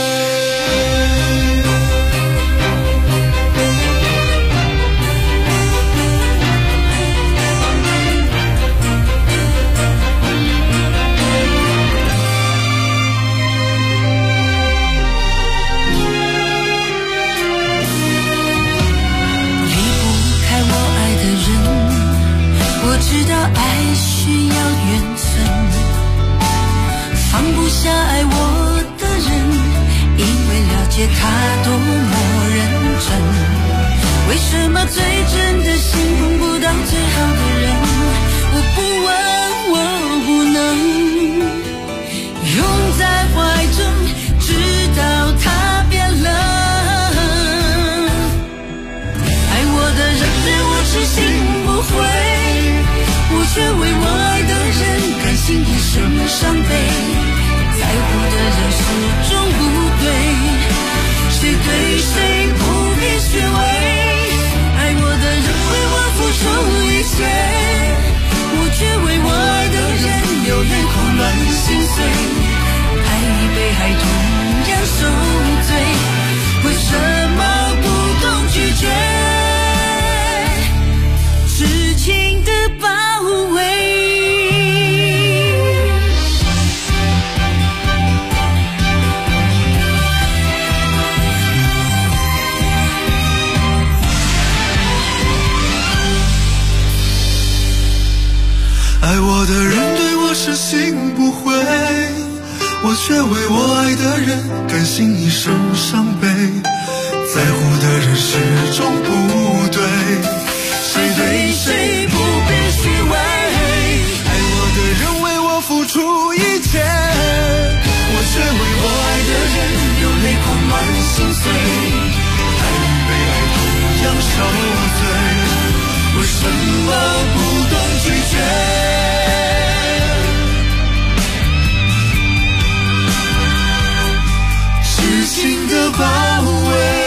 知道爱需要缘分，放不下爱我的人，因为了解他多么认真。为什么最真的心碰不到最好的人？我不问，我不能拥在怀中，直到他变冷。爱我的人对我痴心不悔，我却为我爱的人甘心一生伤悲，在乎的人始终不对，谁对谁不必虚伪，爱我的人为我付出一切，我却为我爱的人流泪狂乱心碎，爱与被爱同样受罪，为什么不懂拒绝痴情的包围。 爱我的人对我痴心不悔，我却为我爱的人甘心一生伤悲，在乎的人始终不对，谁对谁不必虚伪，爱我的人为我付出一切，我却为我爱的人流泪狂乱心碎，爱与被爱同样受罪，为什么不懂拒绝痴情的包围。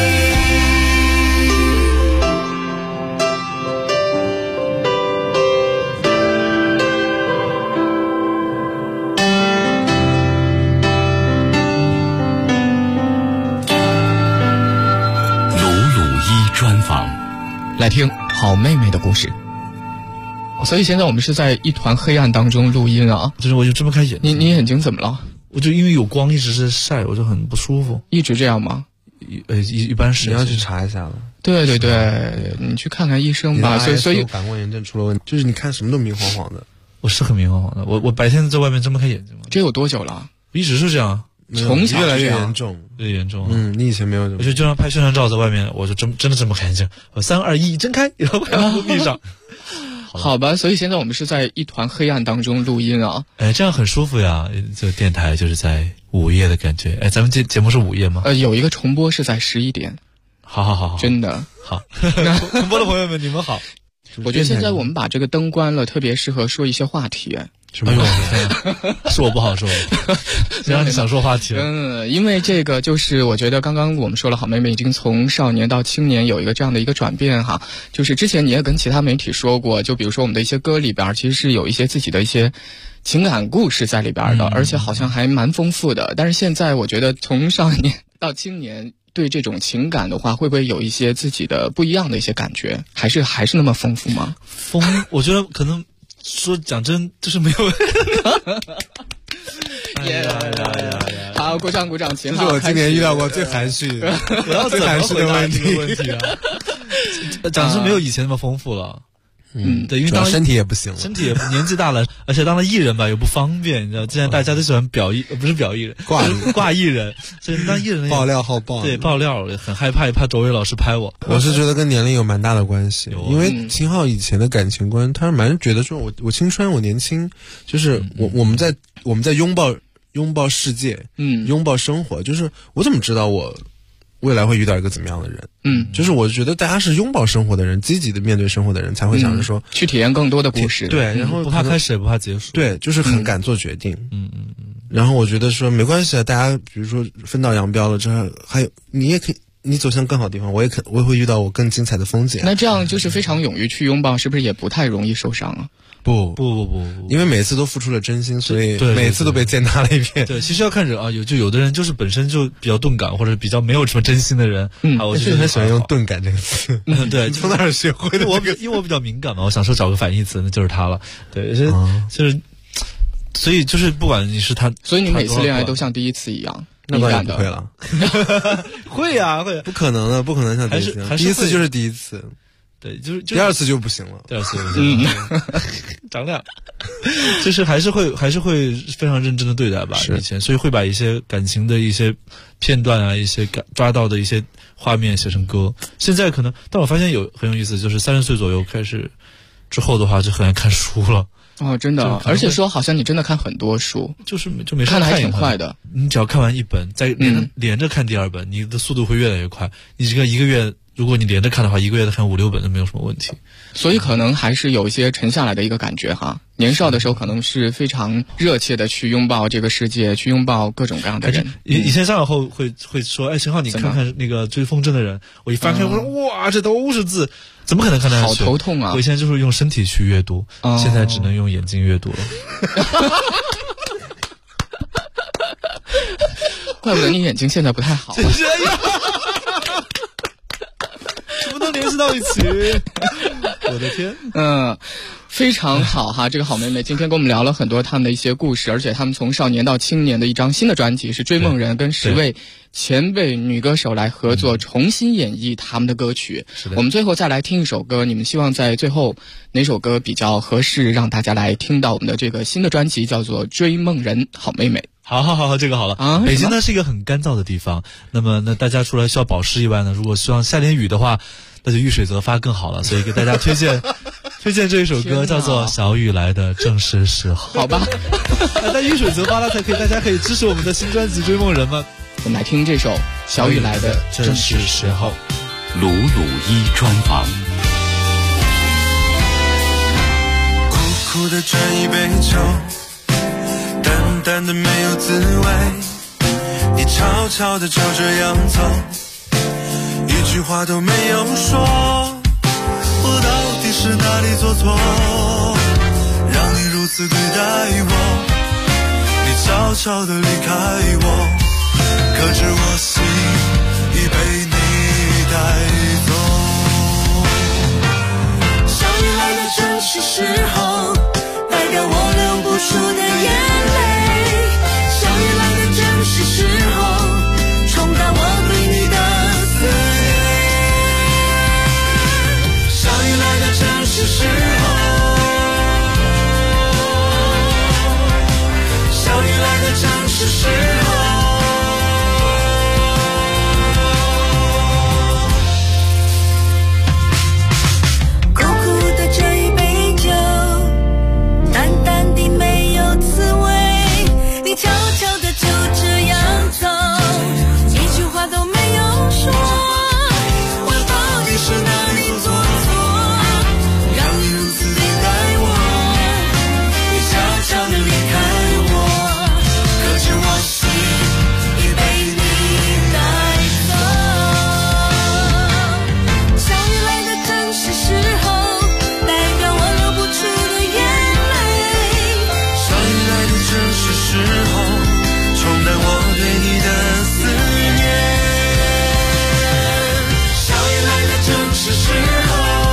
专访， 来听好妹妹的故事。所以现在我们是在一团黑暗当中录音啊， 就是我就睁不开眼。 你眼睛怎么了？ 我就因为有光一直在晒，我就很不舒服。 一直这样吗？ 一般是。 你要去查一下了。 对对对，你去看看医生吧。所以感光炎症出了问题，就是你看什么都明晃晃的。 我是很明晃晃的，我白天在外面睁不开眼睛嘛。 这有多久了？ 一直是这样。 从小越来越严重， 越严重。 你以前没有这么。 我就让拍宣传照在外面，我就真的睁不开眼睛。我3、2、1睁开，然后把眼睛闭上。 好吧，所以现在我们是在一团黑暗当中录音啊。 这样很舒服呀。这个电台就是在午夜的感觉。咱们这节目是午夜吗？ 有一个重播是在11点。 好， 真的好。重播的朋友们，你们好。 我觉得现在我们把这个灯关了，特别适合说一些话题。 什么是我不好说，谁让你想说话题了？ 因为这个就是我觉得刚刚我们说了，好妹妹已经从少年到青年有一个这样的一个转变哈。就是之前你也跟其他媒体说过，就比如说我们的一些歌里边其实是有一些自己的一些情感故事在里边的，而且好像还蛮丰富的。但是现在我觉得从少年到青年，对这种情感的话，会不会有一些自己的不一样的一些感觉？还是那么丰富吗？ 我觉得可能。说讲真，就是没有。 好，鼓掌，请好。这是我今年遇到过最含蓄、最含蓄的问题啊！讲真，没有以前那么丰富了。对，因为当身体也不行了， 身体也年纪大了，而且当了艺人吧又不方便，你知道，现在大家都喜欢不是表艺人，挂艺人，所以当艺人爆料好爆， 对，爆料很害怕卓伟老师拍我。 我是觉得跟年龄有蛮大的关系，因为秦昊以前的感情观，他是蛮觉得说我青春，我年轻，就是我们在拥抱世界，拥抱生活，就是我怎么知道我未来会遇到一个怎么样的人？就是我觉得大家是拥抱生活的人，积极的面对生活的人，才会想着说去体验更多的故事。 对，然后不怕开始也不怕结束。 对，就是很敢做决定。然后我觉得说没关系啊，大家比如说分道扬镳了，这还有你也可以。你走向更好的地方，我也会遇到我更精彩的风景。 那这样就是非常勇于去拥抱，是不是也不太容易受伤啊？ 不，因为每次都付出了真心，所以每次都被践踏了一遍。 对，其实要看人啊，有的人就是本身就比较钝感，或者比较没有什么真心的人。 我就很喜欢用钝感这个词。 对， 从哪儿学会的？ 因为我比较敏感嘛，我想说找个反义词，那就是他了。对，就是，所以就是不管你是他， 所以你每次恋爱都像第一次一样。 那当然不会了。 会啊，会。 不可能的，不可能像第一次。第一次就是第一次。 对，就是第二次就不行了。 第二次，长俩，就是还是会非常认真的对待吧。以前，所以会把一些感情的一些片段啊，一些抓到的一些画面写成歌。现在可能，但我发现很有意思，就是30岁左右开始之后的话，就很爱看书了。 哦，真的，而且说好像你真的看很多书， 就没看的还挺快的。 你只要看完一本，再连着看第二本，你的速度会越来越快。你这个一个月，如果你连着看的话，一个月看5-6本都没有什么问题。 所以可能还是有一些沉下来的一个感觉哈。年少的时候可能是非常热切的去拥抱这个世界，去拥抱各种各样的人。 以前上来后会说，哎，陈浩，你看看那个追风筝的人，我一翻开，我说哇，这都是字。怎么可能看得下去？ 好头痛啊！ 我以前就是用身体去阅读，现在只能用眼睛阅读了。 怪不得你眼睛现在不太好。 怎么能联系到一起？我的天！ 非常好哈，这个好妹妹今天跟我们聊了很多他们的一些故事，而且他们从少年到青年的一张新的专辑是《追梦人》，跟10位前辈女歌手来合作，重新演绎他们的歌曲。我们最后再来听一首歌，你们希望在最后哪首歌比较合适，让大家来听到我们的这个新的专辑，叫做《追梦人》，好妹妹。 好，这个好了啊！北京呢是一个很干燥的地方，那大家除了需要保湿以外呢，如果希望下点雨的话，那就遇水则发更好了。所以给大家推荐这一首歌，叫做《小雨来的正是时候》。 好吧， 但遇水则发了大家可以支持我们的新专辑《追梦人》吗？ 我们来听这首《小雨来的正是时候》。 鲁鲁一专访。 苦苦的斟一杯酒，淡淡的没有滋味，你悄悄的就这样走，一句话都没有说，我到底是哪里做错，让你如此对待我，你悄悄的离开我，可是我心已被你带走。小雨来的正是时候，代表我留不住的眼泪，小雨来的正是时候，冲淡我对你的思念，小雨来的正是时候，小雨来的正是时候，苦苦的这一杯酒，淡淡的没有滋味，你悄悄的就这样走，一句话都没有说，我到底是哪里做错，让你如此对待我，你悄悄的离开我，可是我心已被你带走。小雨来的正是时候，代表我留不住的眼泪，小雨来的正是时候，冲淡我对你的思念，小雨来的正是时候，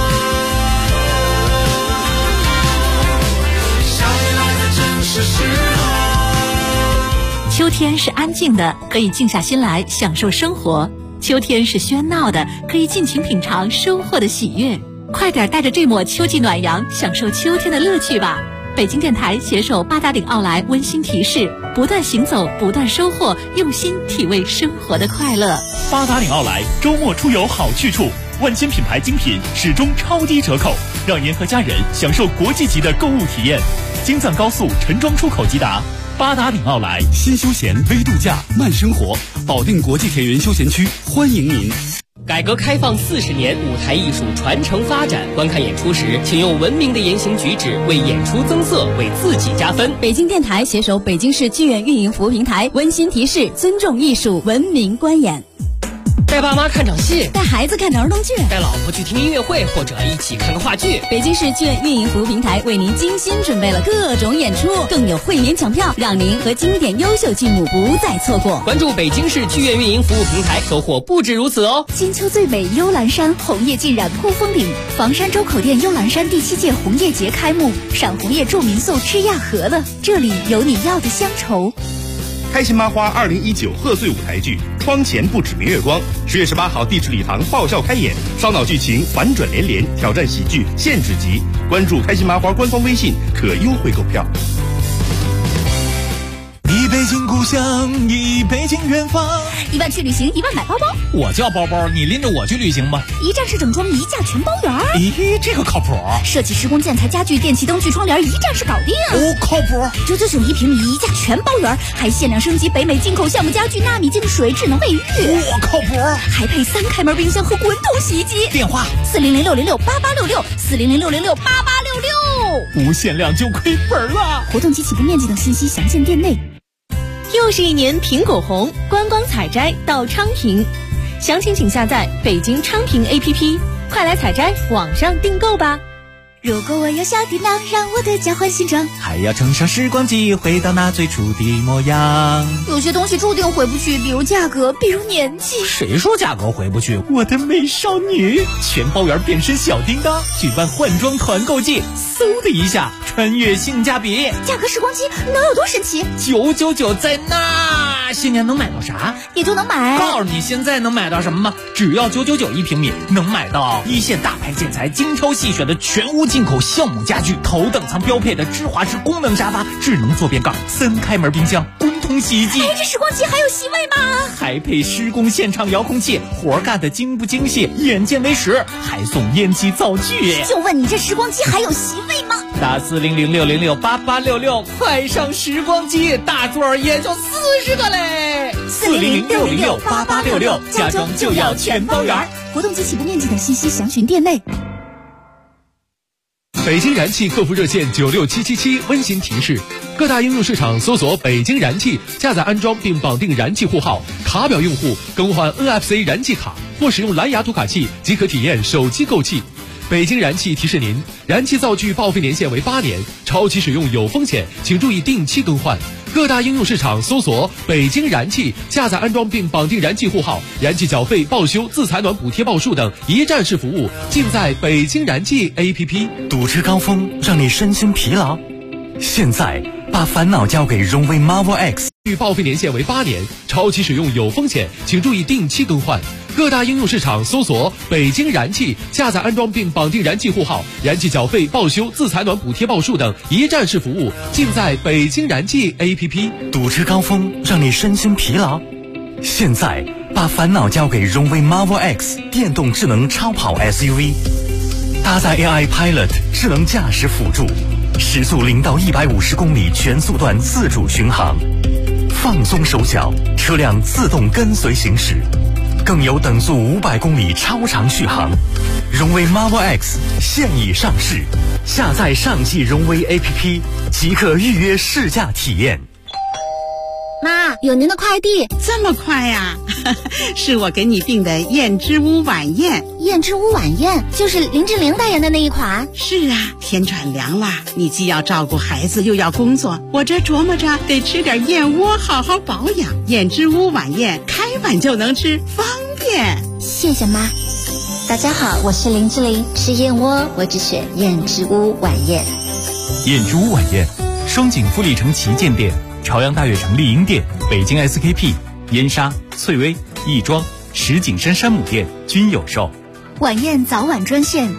小雨来的正是时候。 秋天是安静的，可以静下心来享受生活；秋天是喧闹的，可以尽情品尝收获的喜悦。快点带着这抹秋季暖阳，享受秋天的乐趣吧！北京电台携手八达岭奥莱温馨提示：不断行走，不断收获，用心体味生活的快乐。 八达岭奥莱周末出游好去处，万千品牌精品始终超低折扣，让您和家人享受国际级的购物体验。京藏高速陈庄出口即达。八达岭奥莱， 新休闲微度假慢生活，保定国际田园休闲区欢迎您。 改革开放40年，舞台艺术传承发展。观看演出时，请用文明的言行举止为演出增色，为自己加分。 北京电台携手北京市剧院运营服务平台温馨提示：尊重艺术，文明观演。 带爸妈看场戏， 带孩子看儿童剧， 带老婆去听音乐会，或者一起看个话剧。 北京市剧院运营服务平台为您精心准备了各种演出，更有会员抢票，让您和经典优秀剧目不再错过。 关注北京市剧院运营服务平台，收获不止如此哦！ 金秋最美幽兰山，红叶浸染扑风岭。房山周口店幽兰山第7届红叶节开幕，赏红叶助民宿吃亚河了，这里有你要的乡愁。 开心麻花2019贺岁舞台剧《窗前不止明月光》10月18号地质礼堂爆笑开演，烧脑剧情反转连连，挑战喜剧限制级。关注开心麻花官方微信可优惠购票。 一北京故乡，一北京远方。 1万去旅行，1万买包包。 我叫包包，你拎着我去旅行吧。 一站式整装，一价全包圆。 咦，这个靠谱。 设计施工建材家具电器灯具窗帘，一站式搞定。 哦，靠谱。 999一平米，一价全包圆，还限量升级北美进口橡木家具纳米净水智能卫浴。 哇，靠谱。 还配3开门冰箱和滚筒洗衣机。 电话 400-606-8866，400-606-8866。 不限量就亏本了。 活动及起步面积等信息详见店内。 又是一年苹果红，观光采摘到昌平，详情请下载北京昌平 APP， 快来采摘，网上订购吧。 如果我有小叮当，让我的家换新装， 还要乘上时光机，回到那最初的模样。 有些东西注定回不去，比如价格，比如年纪。 谁说价格回不去？我的美少女，全包圆变身小叮当，举办换装团购季，嗖的一下穿越性价比。 价格时光机能有多神奇 ？999在那，现年能买到啥？ 也就能买。 告诉你现在能买到什么吗？只要999一平米，能买到一线大牌建材精挑细选的全屋进口橡木家具，头等舱标配的芝华士功能沙发，智能坐便杠，3开门冰箱，滚筒洗衣机。 这时光机还有席位吗？ 还配施工现场遥控器，活干的精不精细，眼见为实，还送烟机灶具。 就问你这时光机还有席位吗？ 打400-606-8866，快上时光机，大座也就40个嘞。400-606-8866，家装就要全包圆。 活动及起步面积等信息详询店内。 北京燃气客服热线96777温馨提示：各大应用市场搜索北京燃气，下载安装并绑定燃气户号，卡表用户更换 NFC 燃气卡或使用蓝牙读卡器即可体验手机购气。北京燃气提示您，燃气灶具报废年限为8年，超期使用有风险，请注意定期更换。各大应用市场搜索北京燃气，下载安装并绑定燃气户号，燃气缴费、报修、自采暖补贴报数等一站式服务尽在北京燃气 APP。 堵车高峰让你身心疲劳，现在把烦恼交给荣威 Marvel X， 报废年限为8年，超期使用有风险，请注意定期更换。各大应用市场搜索北京燃气，下载安装并绑定燃气户号，燃气缴费、报修、自采暖补贴报数等一站式服务尽在北京燃气 APP。 堵车高峰让你身心疲劳，现在把烦恼交给荣威 Marvel X 电动智能超跑 SUV， 搭载 AI Pilot 智能驾驶辅助，时速0到150公里全速段自主巡航，放松手脚，车辆自动跟随行驶，更有等速500公里超长续航。荣威 Marvel X 现已上市，下载上汽荣威 APP 即可预约试驾体验。 妈，有您的快递。 这么快呀？是我给你订的燕之屋晚宴。 燕之屋晚宴就是林志玲代言的那一款。 是啊，天转凉了，你既要照顾孩子又要工作，我这琢磨着得吃点燕窝好好保养。燕之屋晚宴开碗就能吃，方便。 谢谢妈。大家好，我是林志玲，吃燕窝我只选燕之屋晚宴。 燕之屋晚宴，双井富力城旗舰店、朝阳大悦城丽婴店、北京 SKP、燕莎、翠微、亦庄、石景山山姆店均有售。 晚宴早晚专线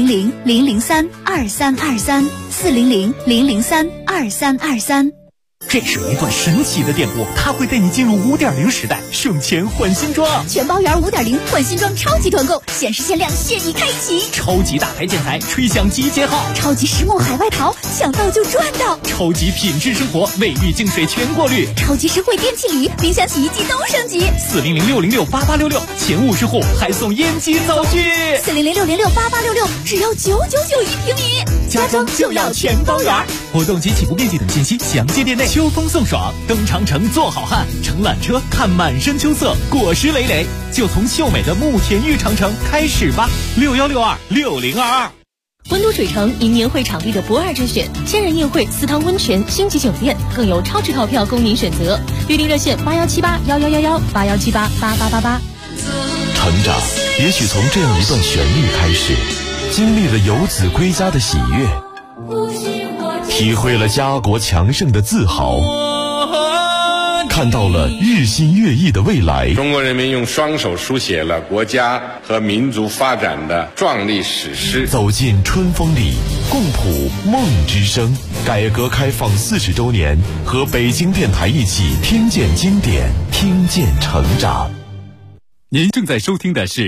400-003-2323，400-003-2323。 这是一段神奇的店铺，它会带你进入5.0时代，省钱换新装。 全包圆5.0换新装超级团购，限时限量现已开启。 超级大牌建材吹响集结号， 超级实木海外淘抢到就赚到， 超级品质生活卫浴净水全过滤， 超级实惠电器礼，冰箱洗衣机都升级。 400-606-8866，前50户还送烟机灶具。 400-606-8866，只要999一平米， 家装就要全包圆。活动及起步面积等信息详见店内。 秋风送爽，登长城做好汉，乘缆车看满山秋色，果实累累，就从秀美的慕田峪长城开始吧。61626022。 温都水城因年会场地的不二之选，千人宴会、私汤温泉、星级酒店，更有超值套票供您选择。预订热线817811118178888888。 成长也许从这样一段旋律开始，经历了游子归家的喜悦，体会了家国强盛的自豪，看到了日新月异的未来。 中国人民用双手书写了国家和民族发展的壮丽史诗。 走进春风里，共谱梦之声。改革开放40周年，和北京电台一起听见经典，听见成长。 您正在收听的是